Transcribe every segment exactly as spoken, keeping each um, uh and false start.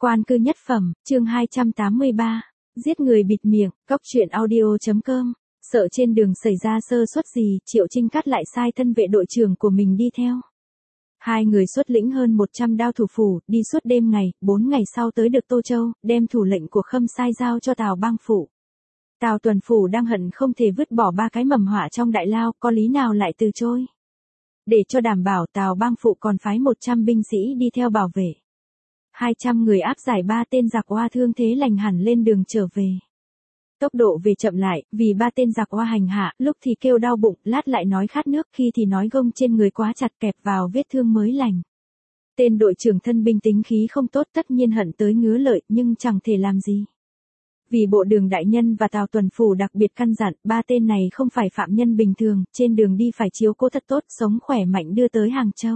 Quan cư nhất phẩm, chương hai trăm tám mươi ba. Giết người bịt miệng, cóc truyện audio chấm com. Sợ trên đường xảy ra sơ suất gì, Triệu Trinh Cát lại sai thân vệ đội trưởng của mình đi theo. Hai người xuất lĩnh hơn một trăm đao thủ phủ, đi suốt đêm ngày, bốn ngày sau tới được Tô Châu, đem thủ lệnh của Khâm Sai giao cho Tào Bang Phủ. Tào Tuần Phủ đang hận không thể vứt bỏ ba cái mầm họa trong đại lao, có lý nào lại từ chối. Để cho đảm bảo, Tào Bang Phủ còn phái một trăm binh sĩ đi theo bảo vệ. hai trăm người áp giải ba tên giặc oa thương thế lành hẳn lên đường trở về. Tốc độ về chậm lại, vì ba tên giặc oa hành hạ, lúc thì kêu đau bụng, lát lại nói khát nước, khi thì nói gông trên người quá chặt kẹp vào vết thương mới lành. Tên đội trưởng thân binh tính khí không tốt, tất nhiên hận tới ngứa lợi, nhưng chẳng thể làm gì. Vì bộ đường đại nhân và Tào Tuần Phủ đặc biệt căn dặn, ba tên này không phải phạm nhân bình thường, trên đường đi phải chiếu cố thật tốt, sống khỏe mạnh đưa tới Hàng Châu.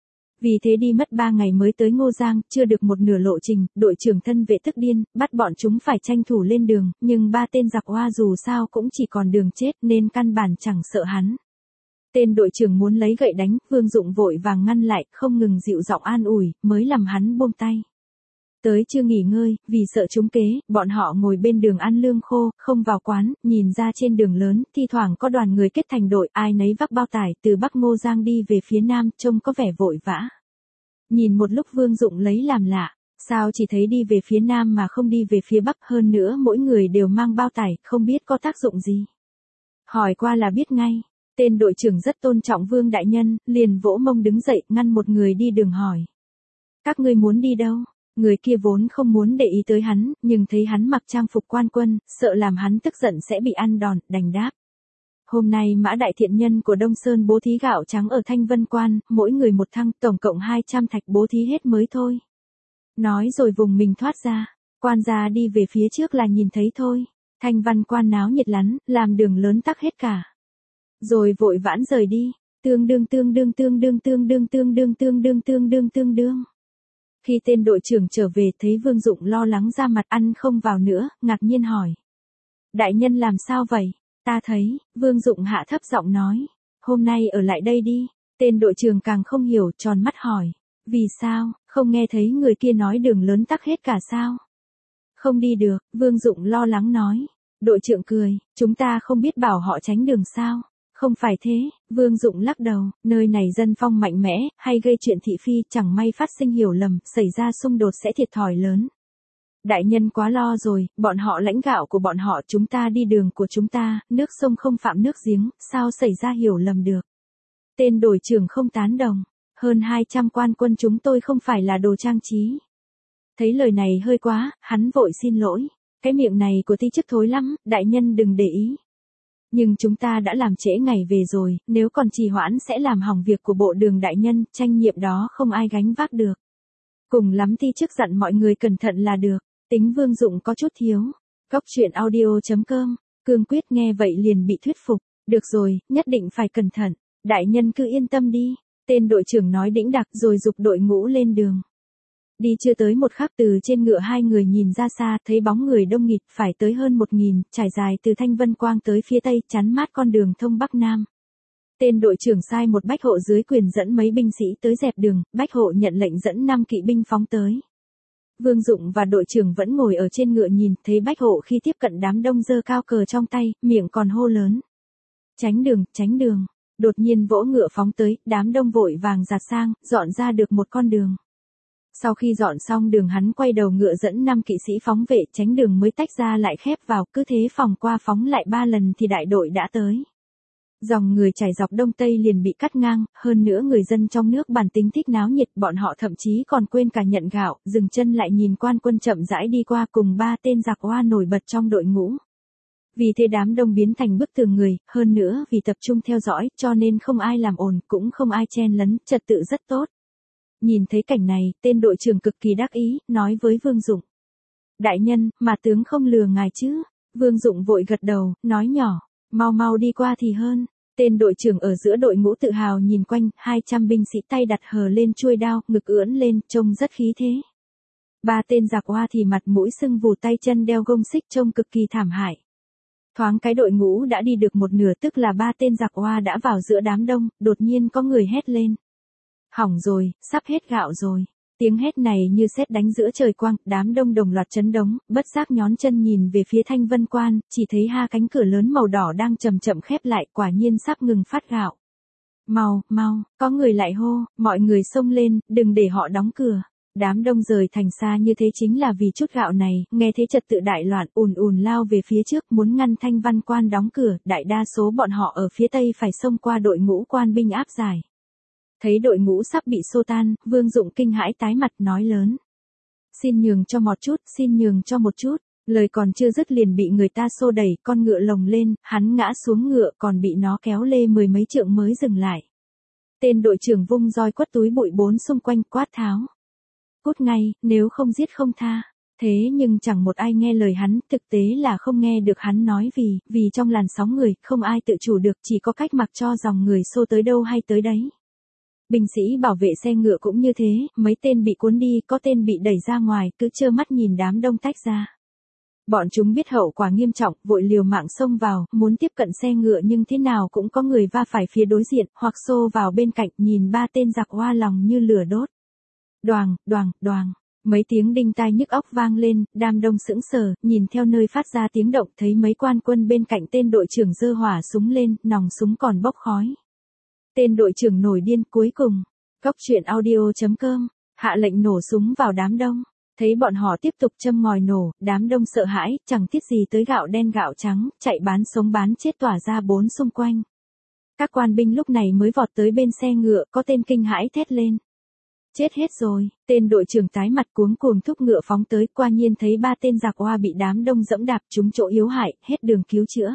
Vì thế đi mất ba ngày mới tới Ngô Giang, chưa được một nửa lộ trình, đội trưởng thân vệ tức điên, bắt bọn chúng phải tranh thủ lên đường, nhưng ba tên giặc oa dù sao cũng chỉ còn đường chết nên căn bản chẳng sợ hắn. Tên đội trưởng muốn lấy gậy đánh, Vương Dụng vội vàng ngăn lại, không ngừng dịu giọng an ủi, mới làm hắn buông tay. Tới chưa nghỉ ngơi, vì sợ trúng kế, bọn họ ngồi bên đường ăn lương khô, không vào quán, nhìn ra trên đường lớn, thi thoảng có đoàn người kết thành đội, ai nấy vác bao tải, từ Bắc Ngô Giang đi về phía Nam, trông có vẻ vội vã. Nhìn một lúc Vương Dụng lấy làm lạ, sao chỉ thấy đi về phía Nam mà không đi về phía Bắc, hơn nữa mỗi người đều mang bao tải, không biết có tác dụng gì. Hỏi qua là biết ngay, tên đội trưởng rất tôn trọng Vương đại nhân, liền vỗ mông đứng dậy, ngăn một người đi đường hỏi. Các ngươi muốn đi đâu? Người kia vốn không muốn để ý tới hắn, nhưng thấy hắn mặc trang phục quan quân, sợ làm hắn tức giận sẽ bị ăn đòn, đành đáp. Hôm nay Mã đại thiện nhân của Đông Sơn bố thí gạo trắng ở Thanh Vân Quan, mỗi người một thăng, tổng cộng hai trăm thạch bố thí hết mới thôi. Nói rồi vùng mình thoát ra, quan gia đi về phía trước là nhìn thấy thôi. Thanh Văn Quan náo nhiệt lắm, làm đường lớn tắc hết cả. Rồi vội vãn rời đi, tương đương tương đương tương đương tương đương tương đương tương đương tương đương tương đương. Khi tên đội trưởng trở về thấy Vương Dụng lo lắng ra mặt ăn không vào nữa, ngạc nhiên hỏi. Đại nhân làm sao vậy? Ta thấy, Vương Dụng hạ thấp giọng nói. Hôm nay ở lại đây đi. Tên đội trưởng càng không hiểu, tròn mắt hỏi. Vì sao, không nghe thấy người kia nói đường lớn tắc hết cả sao? Không đi được, Vương Dụng lo lắng nói. Đội trưởng cười, chúng ta không biết bảo họ tránh đường sao? Không phải thế, Vương Dụng lắc đầu, nơi này dân phong mạnh mẽ, hay gây chuyện thị phi, chẳng may phát sinh hiểu lầm, xảy ra xung đột sẽ thiệt thòi lớn. Đại nhân quá lo rồi, bọn họ lãnh gạo của bọn họ, chúng ta đi đường của chúng ta, nước sông không phạm nước giếng, sao xảy ra hiểu lầm được. Tên đội trưởng không tán đồng, hơn hai trăm quan quân chúng tôi không phải là đồ trang trí. Thấy lời này hơi quá, hắn vội xin lỗi, cái miệng này của ti chức thối lắm, đại nhân đừng để ý. Nhưng chúng ta đã làm trễ ngày về rồi, nếu còn trì hoãn sẽ làm hỏng việc của bộ đường đại nhân, trách nhiệm đó không ai gánh vác được. Cùng lắm ti chức dặn mọi người cẩn thận là được, tính Vương Dụng có chút thiếu. Cóc truyện audio chấm com, cương quyết nghe vậy liền bị thuyết phục, được rồi, nhất định phải cẩn thận, đại nhân cứ yên tâm đi, tên đội trưởng nói đĩnh đạc rồi giục đội ngũ lên đường. Đi chưa tới một khắc từ trên ngựa hai người nhìn ra xa, thấy bóng người đông nghịt, phải tới hơn một nghìn, trải dài từ Thanh Vân Quang tới phía tây, chắn mát con đường thông Bắc Nam. Tên đội trưởng sai một bách hộ dưới quyền dẫn mấy binh sĩ tới dẹp đường, bách hộ nhận lệnh dẫn năm kỵ binh phóng tới. Vương Dụng và đội trưởng vẫn ngồi ở trên ngựa nhìn, thấy bách hộ khi tiếp cận đám đông giơ cao cờ trong tay, miệng còn hô lớn. Tránh đường, tránh đường, đột nhiên vỗ ngựa phóng tới, đám đông vội vàng giạt sang, dọn ra được một con đường. Sau khi dọn xong đường hắn quay đầu ngựa dẫn năm kỵ sĩ phóng vệ, tránh đường mới tách ra lại khép vào, cứ thế phòng qua phóng lại ba lần thì đại đội đã tới. Dòng người chảy dọc đông tây liền bị cắt ngang, hơn nữa người dân trong nước bản tính thích náo nhiệt, bọn họ thậm chí còn quên cả nhận gạo, dừng chân lại nhìn quan quân chậm rãi đi qua cùng ba tên giặc oa nổi bật trong đội ngũ. Vì thế đám đông biến thành bức tường người, hơn nữa vì tập trung theo dõi, cho nên không ai làm ồn, cũng không ai chen lấn, trật tự rất tốt. Nhìn thấy cảnh này, tên đội trưởng cực kỳ đắc ý, nói với Vương Dụng. Đại nhân, mà tướng không lừa ngài chứ? Vương Dụng vội gật đầu, nói nhỏ, mau mau đi qua thì hơn. Tên đội trưởng ở giữa đội ngũ tự hào nhìn quanh, hai trăm binh sĩ tay đặt hờ lên chuôi đao, ngực ưỡn lên, trông rất khí thế. Ba tên giặc oa thì mặt mũi sưng vù, tay chân đeo gông xích, trông cực kỳ thảm hại. Thoáng cái đội ngũ đã đi được một nửa, tức là ba tên giặc oa đã vào giữa đám đông, đột nhiên có người hét lên. Hỏng rồi, sắp hết gạo rồi. Tiếng hét này như sét đánh giữa trời quang, đám đông đồng loạt chấn đống, bất giác nhón chân nhìn về phía Thanh Vân Quan, chỉ thấy ha cánh cửa lớn màu đỏ đang chậm chậm khép lại, quả nhiên sắp ngừng phát gạo. Mau, mau, có người lại hô, mọi người xông lên, đừng để họ đóng cửa. Đám đông rời thành xa như thế chính là vì chút gạo này, nghe thế trật tự đại loạn, ùn ùn lao về phía trước muốn ngăn Thanh Văn Quan đóng cửa, đại đa số bọn họ ở phía tây phải xông qua đội ngũ quan binh áp giải. Thấy đội ngũ sắp bị xô tan, Vương Dụng kinh hãi tái mặt nói lớn. Xin nhường cho một chút, xin nhường cho một chút. Lời còn chưa dứt liền bị người ta xô đẩy, con ngựa lồng lên, hắn ngã xuống ngựa còn bị nó kéo lê mười mấy trượng mới dừng lại. Tên đội trưởng vung roi quất túi bụi bốn xung quanh quát tháo. Cút ngay, nếu không giết không tha. Thế nhưng chẳng một ai nghe lời hắn, thực tế là không nghe được hắn nói vì, vì trong làn sóng người, không ai tự chủ được, chỉ có cách mặc cho dòng người xô tới đâu hay tới đấy. Binh sĩ bảo vệ xe ngựa cũng như thế, mấy tên bị cuốn đi, có tên bị đẩy ra ngoài, cứ trơ mắt nhìn đám đông tách ra. Bọn chúng biết hậu quả nghiêm trọng, vội liều mạng xông vào, muốn tiếp cận xe ngựa nhưng thế nào cũng có người va phải phía đối diện, hoặc xô vào bên cạnh, nhìn ba tên giặc hoa lòng như lửa đốt. Đoàng, đoàng, đoàng, mấy tiếng đinh tai nhức óc vang lên, đám đông sững sờ, nhìn theo nơi phát ra tiếng động, thấy mấy quan quân bên cạnh tên đội trưởng giơ hỏa súng lên, nòng súng còn bốc khói. Tên đội trưởng nổi điên cuối cùng. Cóc truyện audio chấm com, hạ lệnh nổ súng vào đám đông. Thấy bọn họ tiếp tục châm ngòi nổ, đám đông sợ hãi, chẳng tiếc gì tới gạo đen gạo trắng, chạy bán sống bán chết tỏa ra bốn xung quanh. Các quan binh lúc này mới vọt tới bên xe ngựa, có tên kinh hãi thét lên. Chết hết rồi, tên đội trưởng tái mặt cuống cuồng thúc ngựa phóng tới, qua nhiên thấy ba tên giặc hoa bị đám đông dẫm đạp trúng chỗ yếu hại, hết đường cứu chữa.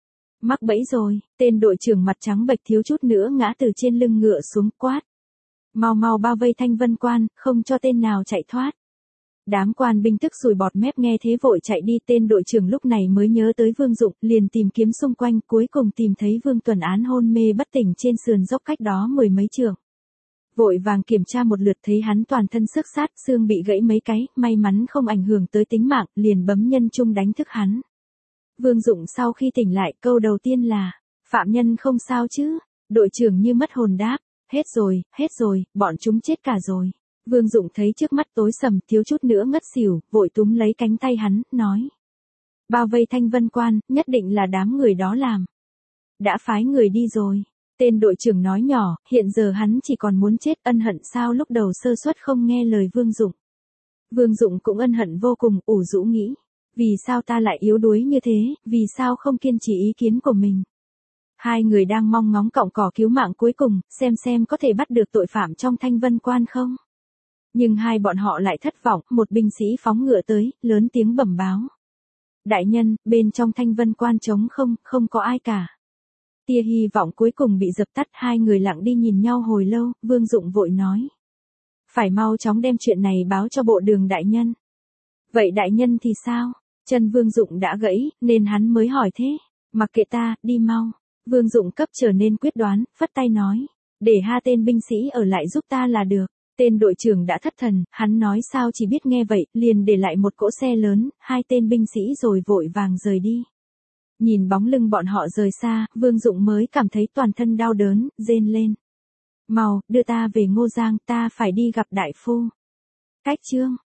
Mắc bẫy rồi, tên đội trưởng mặt trắng bệch thiếu chút nữa ngã từ trên lưng ngựa xuống quát. Mau mau bao vây Thanh Vân Quan, không cho tên nào chạy thoát. Đám quan binh tức sùi bọt mép nghe thế vội chạy đi, tên đội trưởng lúc này mới nhớ tới Vương Dụng, liền tìm kiếm xung quanh, cuối cùng tìm thấy Vương Tuần Án hôn mê bất tỉnh trên sườn dốc cách đó mười mấy trượng. Vội vàng kiểm tra một lượt thấy hắn toàn thân xước sát, xương bị gãy mấy cái, may mắn không ảnh hưởng tới tính mạng, liền bấm nhân trung đánh thức hắn. Vương Dụng sau khi tỉnh lại, câu đầu tiên là, phạm nhân không sao chứ? Đội trưởng như mất hồn đáp, hết rồi, hết rồi, bọn chúng chết cả rồi. Vương Dụng thấy trước mắt tối sầm, thiếu chút nữa ngất xỉu, vội túm lấy cánh tay hắn, nói. Bao vây Thanh Vân Quan, nhất định là đám người đó làm. Đã phái người đi rồi. Tên đội trưởng nói nhỏ, hiện giờ hắn chỉ còn muốn chết, ân hận sao lúc đầu sơ suất không nghe lời Vương Dụng. Vương Dụng cũng ân hận vô cùng, ủ rũ nghĩ. Vì sao ta lại yếu đuối như thế, vì sao không kiên trì ý kiến của mình. Hai người đang mong ngóng cọng cỏ cứu mạng cuối cùng, xem xem có thể bắt được tội phạm trong Thanh Vân Quan không. Nhưng hai bọn họ lại thất vọng, một binh sĩ phóng ngựa tới, lớn tiếng bẩm báo. Đại nhân, bên trong Thanh Vân Quan trống không, không có ai cả. Tia hy vọng cuối cùng bị dập tắt, hai người lặng đi nhìn nhau hồi lâu, Vương Dụng vội nói. Phải mau chóng đem chuyện này báo cho bộ đường đại nhân. Vậy đại nhân thì sao? Chân Vương Dụng đã gãy, nên hắn mới hỏi thế. Mặc kệ ta, đi mau. Vương Dụng cấp trở nên quyết đoán, phất tay nói. Để hai tên binh sĩ ở lại giúp ta là được. Tên đội trưởng đã thất thần, hắn nói sao chỉ biết nghe vậy, liền để lại một cỗ xe lớn, hai tên binh sĩ rồi vội vàng rời đi. Nhìn bóng lưng bọn họ rời xa, Vương Dụng mới cảm thấy toàn thân đau đớn, rên lên. Mau, đưa ta về Ngô Giang, ta phải đi gặp đại phu. Cách chương.